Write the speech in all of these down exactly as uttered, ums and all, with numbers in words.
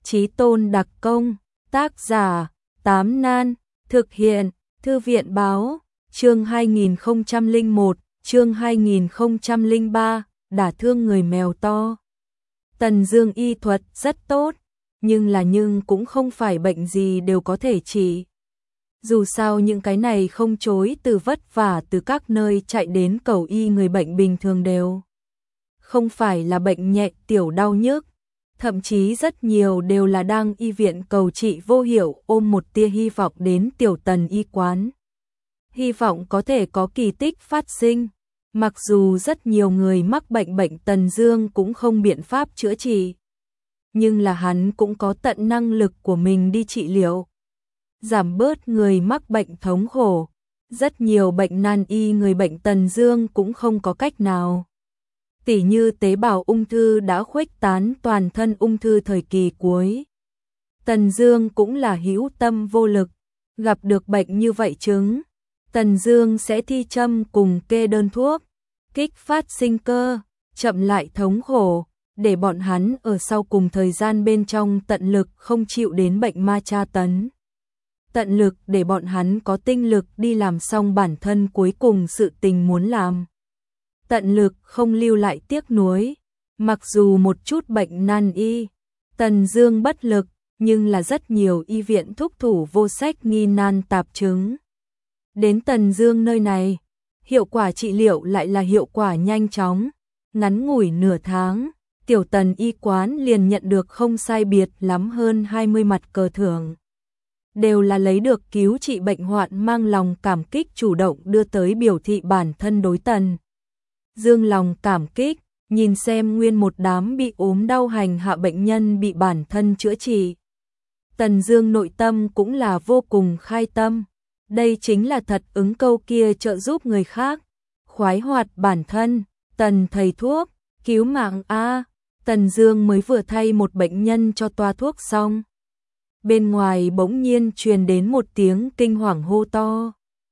Chí Tôn đặc công, tác giả, Tám Nan, thực hiện, Thư viện báo, chương hai nghìn không trăm lẻ một, chương hai nghìn không trăm lẻ ba, đả thương người mèo to. Tần Dương y thuật rất tốt, nhưng là nhưng cũng không phải bệnh gì đều có thể trị. Dù sao những cái này không chối từ vất vả từ các nơi chạy đến cầu y người bệnh bình thường đều không phải là bệnh nhẹ tiểu đau nhức, thậm chí rất nhiều đều là đang y viện cầu trị vô hiệu ôm một tia hy vọng đến tiểu Tần y quán. Hy vọng có thể có kỳ tích phát sinh, mặc dù rất nhiều người mắc bệnh bệnh Tần Dương cũng không biện pháp chữa trị, nhưng là hắn cũng có tận năng lực của mình đi trị liệu, giảm bớt người mắc bệnh thống khổ. Rất nhiều bệnh nan y người bệnh Tần Dương cũng không có cách nào. Tỉ như tế bào ung thư đã khuếch tán toàn thân ung thư thời kỳ cuối. Tần Dương cũng là hữu tâm vô lực, gặp được bệnh như vậy chứng, Tần Dương sẽ thi châm cùng kê đơn thuốc, kích phát sinh cơ, chậm lại thống khổ, để bọn hắn ở sau cùng thời gian bên trong tận lực không chịu đến bệnh ma tra tấn. Tận lực để bọn hắn có tinh lực đi làm xong bản thân cuối cùng sự tình muốn làm. Tận lực không lưu lại tiếc nuối. Mặc dù một chút bệnh nan y, Tần Dương bất lực, nhưng là rất nhiều y viện thúc thủ vô sách nghi nan tạp chứng. Đến Tần Dương nơi này, hiệu quả trị liệu lại là hiệu quả nhanh chóng, ngắn ngủi nửa tháng, tiểu Tần y quán liền nhận được không sai biệt lắm hơn hai mươi mặt cờ thưởng. Đều là lấy được cứu trị bệnh hoạn mang lòng cảm kích chủ động đưa tới biểu thị bản thân đối Tần Dương lòng cảm kích, nhìn xem nguyên một đám bị ốm đau hành hạ bệnh nhân bị bản thân chữa trị. Tần Dương nội tâm cũng là vô cùng khai tâm, đây chính là thật ứng câu kia trợ giúp người khác, khoái hoạt bản thân, Tần thầy thuốc, cứu mạng a. Tần Dương mới vừa thay một bệnh nhân cho toa thuốc xong. Bên ngoài bỗng nhiên truyền đến một tiếng kinh hoàng hô to.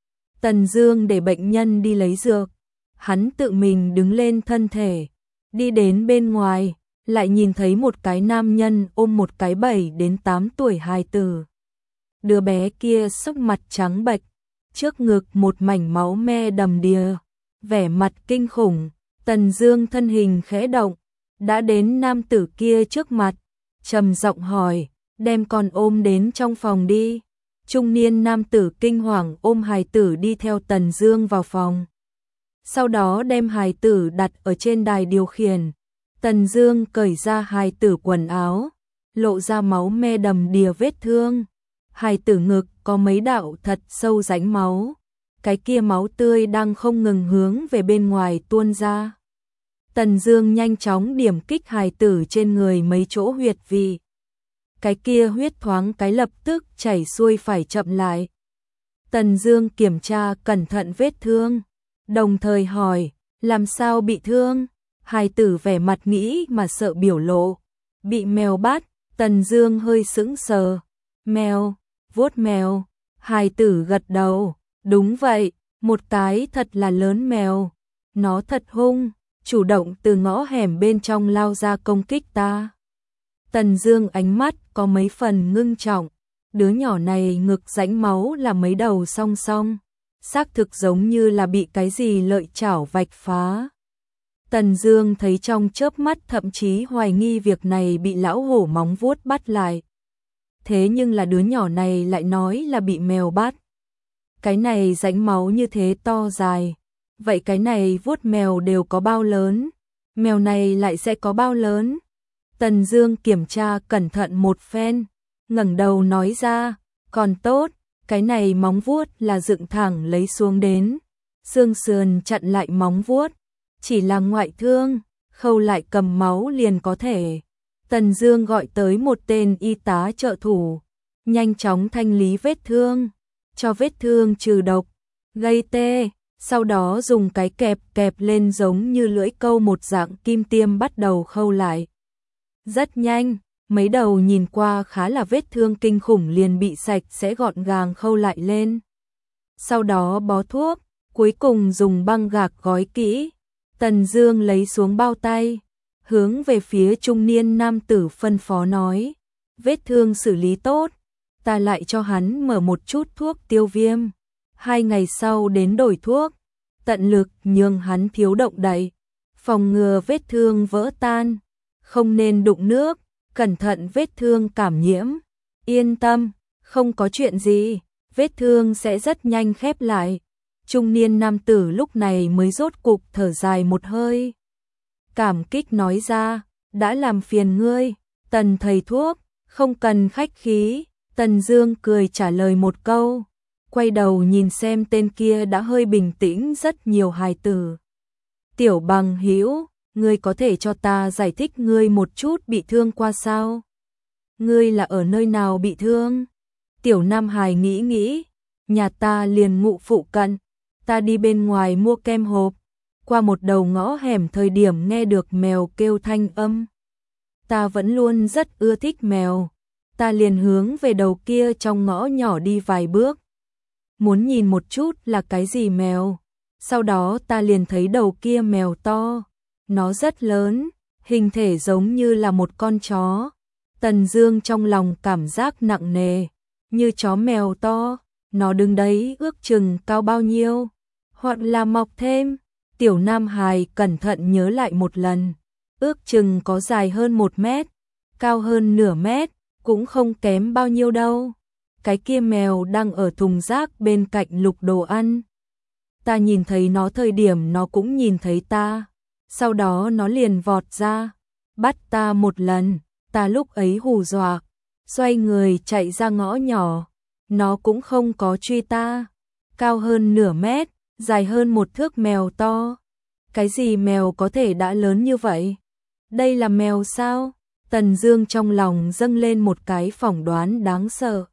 Tần Dương để bệnh nhân đi lấy dược, hắn tự mình đứng lên thân thể, đi đến bên ngoài, lại nhìn thấy một cái nam nhân ôm một cái bảy đến tám tuổi hài tử. Đứa bé kia sắc mặt trắng bệch, trước ngực một mảnh máu me đầm đìa, vẻ mặt kinh khủng. Tần Dương thân hình khẽ động, đã đến nam tử kia trước mặt, trầm giọng hỏi, đem con ôm đến trong phòng đi. Trung niên nam tử kinh hoàng ôm hài tử đi theo Tần Dương vào phòng. Sau đó đem hài tử đặt ở trên đài điều khiển. Tần Dương cởi ra hài tử quần áo, lộ ra máu me đầm đìa vết thương. Hài tử ngực có mấy đạo thật sâu rãnh máu, cái kia máu tươi đang không ngừng hướng về bên ngoài tuôn ra. Tần Dương nhanh chóng điểm kích hài tử trên người mấy chỗ huyệt vị. Cái kia huyết thoáng cái lập tức chảy xuôi phải chậm lại. Tần Dương kiểm tra cẩn thận vết thương, đồng thời hỏi, làm sao bị thương? Hài tử vẻ mặt nghĩ mà sợ biểu lộ, bị mèo bắt. Tần Dương hơi sững sờ, mèo, vuốt mèo. Hài tử gật đầu, đúng vậy, một cái thật là lớn mèo, nó thật hung, chủ động từ ngõ hẻm bên trong lao ra công kích ta. Tần Dương ánh mắt có mấy phần ngưng trọng, đứa nhỏ này ngực rãnh máu là mấy đầu song song, xác thực giống như là bị cái gì lợi chảo vạch phá. Tần Dương thấy trong chớp mắt thậm chí hoài nghi việc này bị lão hổ móng vuốt bắt lại. Thế nhưng là đứa nhỏ này lại nói là bị mèo bắt. Cái này rãnh máu như thế to dài, vậy cái này vuốt mèo đều có bao lớn, mèo này lại sẽ có bao lớn? Tần Dương kiểm tra cẩn thận một phen, ngẩng đầu nói ra, còn tốt, cái này móng vuốt là dựng thẳng lấy xuống đến, xương sườn chặn lại móng vuốt, chỉ là ngoại thương, khâu lại cầm máu liền có thể. Tần Dương gọi tới một tên y tá trợ thủ, nhanh chóng thanh lý vết thương, cho vết thương trừ độc, gây tê, sau đó dùng cái kẹp kẹp lên giống như lưỡi câu một dạng kim tiêm bắt đầu khâu lại. Rất nhanh, mấy đầu nhìn qua khá là vết thương kinh khủng liền bị sạch sẽ gọn gàng khâu lại lên. Sau đó bó thuốc, cuối cùng dùng băng gạc gói kỹ. Tần Dương lấy xuống bao tay, hướng về phía trung niên nam tử phân phó nói, vết thương xử lý tốt, ta lại cho hắn mở một chút thuốc tiêu viêm. Hai ngày sau đến đổi thuốc, tận lực nhường hắn thiếu động đậy, phòng ngừa vết thương vỡ tan, không nên đụng nước, cẩn thận vết thương cảm nhiễm. Yên tâm, không có chuyện gì, vết thương sẽ rất nhanh khép lại. Trung niên nam tử lúc này mới rốt cục thở dài một hơi. Cảm kích nói ra, đã làm phiền ngươi, Tần thầy thuốc, không cần khách khí. Tần Dương cười trả lời một câu, quay đầu nhìn xem tên kia đã hơi bình tĩnh rất nhiều hài tử. Tiểu bằng hữu, ngươi có thể cho ta giải thích ngươi một chút bị thương qua sao? Ngươi là ở nơi nào bị thương? Tiểu Nam Hải nghĩ nghĩ, nhà ta liền ngụ phụ cận, ta đi bên ngoài mua kem hộp, qua một đầu ngõ hẻm thời điểm nghe được mèo kêu thanh âm. Ta vẫn luôn rất ưa thích mèo, ta liền hướng về đầu kia trong ngõ nhỏ đi vài bước. Muốn nhìn một chút là cái gì mèo, sau đó ta liền thấy đầu kia mèo to, nó rất lớn, hình thể giống như là một con chó. Tần Dương trong lòng cảm giác nặng nề, như chó mèo to, nó đứng đấy ước chừng cao bao nhiêu, hoặc là mọc thêm. Tiểu Nam Hải cẩn thận nhớ lại một lần, ước chừng có dài hơn một mét, cao hơn nửa mét, cũng không kém bao nhiêu đâu. Cái kia mèo đang ở thùng rác bên cạnh lục đồ ăn. Ta nhìn thấy nó thời điểm nó cũng nhìn thấy ta, sau đó nó liền vọt ra, bắt ta một lần, ta lúc ấy hù dọa, xoay người chạy ra ngõ nhỏ, nó cũng không có truy ta. Cao hơn nửa mét, dài hơn một thước mèo to. Cái gì mèo có thể đã lớn như vậy? Đây là mèo sao? Tần Dương trong lòng dâng lên một cái phỏng đoán đáng sợ.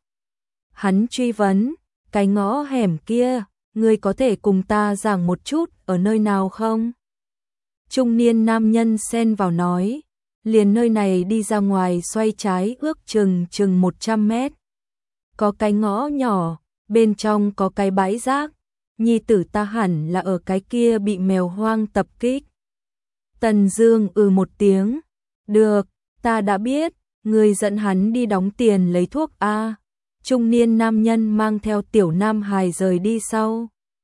Hắn truy vấn, cái ngõ hẻm kia, ngươi có thể cùng ta giảng một chút ở nơi nào không? Trung niên nam nhân xen vào nói, liền nơi này đi ra ngoài xoay trái ước chừng chừng một trăm mét. Có cái ngõ nhỏ, bên trong có cái bãi rác, nhi tử ta hẳn là ở cái kia bị mèo hoang tập kích. Tần Dương ừ một tiếng, được, ta đã biết, ngươi dẫn hắn đi đóng tiền lấy thuốc a. Trung niên nam nhân mang theo Tiểu Nam Hải rời đi sau.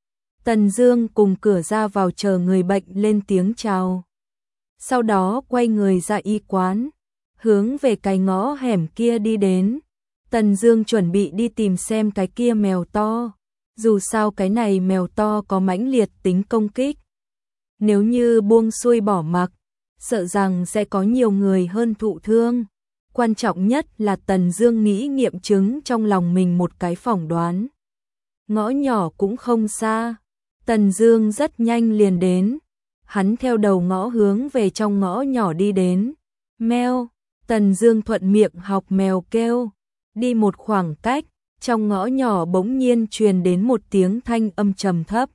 Tần Dương cùng cửa ra vào chờ người bệnh lên tiếng chào. Sau đó quay người ra y quán, hướng về cái ngõ hẻm kia đi đến. Tần Dương chuẩn bị đi tìm xem cái kia mèo to, dù sao cái này mèo to có mãnh liệt tính công kích. Nếu như buông xuôi bỏ mặc, sợ rằng sẽ có nhiều người hơn thụ thương. Quan trọng nhất là Tần Dương nghĩ nghiệm chứng trong lòng mình một cái phỏng đoán. Ngõ nhỏ cũng không xa, Tần Dương rất nhanh liền đến. Hắn theo đầu ngõ hướng về trong ngõ nhỏ đi đến. Mèo, Tần Dương thuận miệng học mèo kêu. Đi một khoảng cách, trong ngõ nhỏ bỗng nhiên truyền đến một tiếng thanh âm trầm thấp.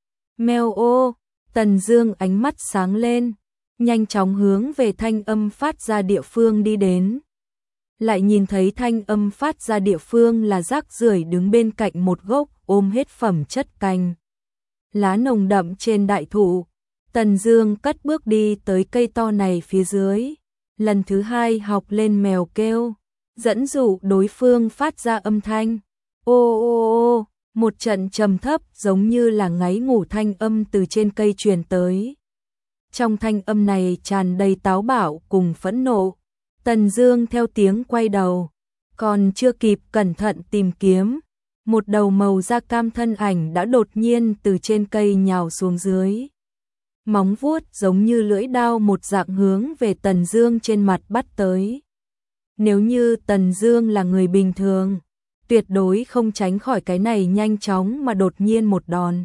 Mèo ô, Tần Dương ánh mắt sáng lên, nhanh chóng hướng về thanh âm phát ra địa phương đi đến. Lại nhìn thấy thanh âm phát ra địa phương là rác rưởi đứng bên cạnh một gốc ôm hết phẩm chất cành lá nồng đậm trên đại thụ. Tần Dương cất bước đi tới cây to này phía dưới, lần thứ hai học lên mèo kêu, dẫn dụ đối phương phát ra âm thanh. Ô ô ô, một trận trầm thấp giống như là ngáy ngủ thanh âm từ trên cây truyền tới. Trong thanh âm này tràn đầy táo bạo cùng phẫn nộ. Tần Dương theo tiếng quay đầu, còn chưa kịp cẩn thận tìm kiếm, một đầu màu da cam thân ảnh đã đột nhiên từ trên cây nhào xuống dưới. Móng vuốt giống như lưỡi dao một dạng hướng về Tần Dương trên mặt bắt tới. Nếu như Tần Dương là người bình thường, tuyệt đối không tránh khỏi cái này nhanh chóng mà đột nhiên một đòn.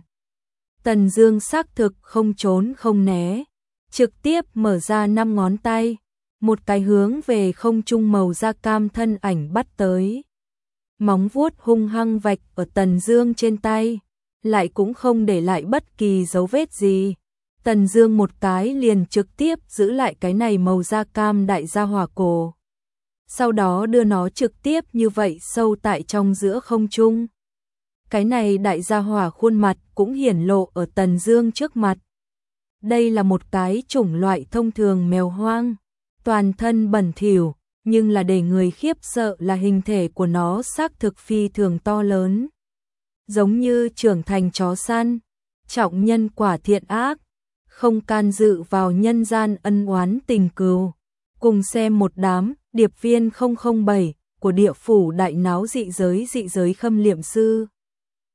Tần Dương xác thực không trốn không né, trực tiếp mở ra năm ngón tay, một cái hướng về không trung màu da cam thân ảnh bắt tới. Móng vuốt hung hăng vạch ở Tần Dương trên tay, lại cũng không để lại bất kỳ dấu vết gì. Tần Dương một cái liền trực tiếp giữ lại cái này màu da cam đại gia hỏa cổ. Sau đó đưa nó trực tiếp như vậy sâu tại trong giữa không trung. Cái này đại gia hỏa khuôn mặt cũng hiển lộ ở Tần Dương trước mặt. Đây là một cái chủng loại thông thường mèo hoang, toàn thân bẩn thỉu, nhưng là để người khiếp sợ là hình thể của nó xác thực phi thường to lớn. Giống như trưởng thành chó săn, trọng nhân quả thiện ác, không can dự vào nhân gian ân oán tình cừu. Cùng xem một đám điệp viên không không bảy của địa phủ đại náo dị giới dị giới khâm liệm sư.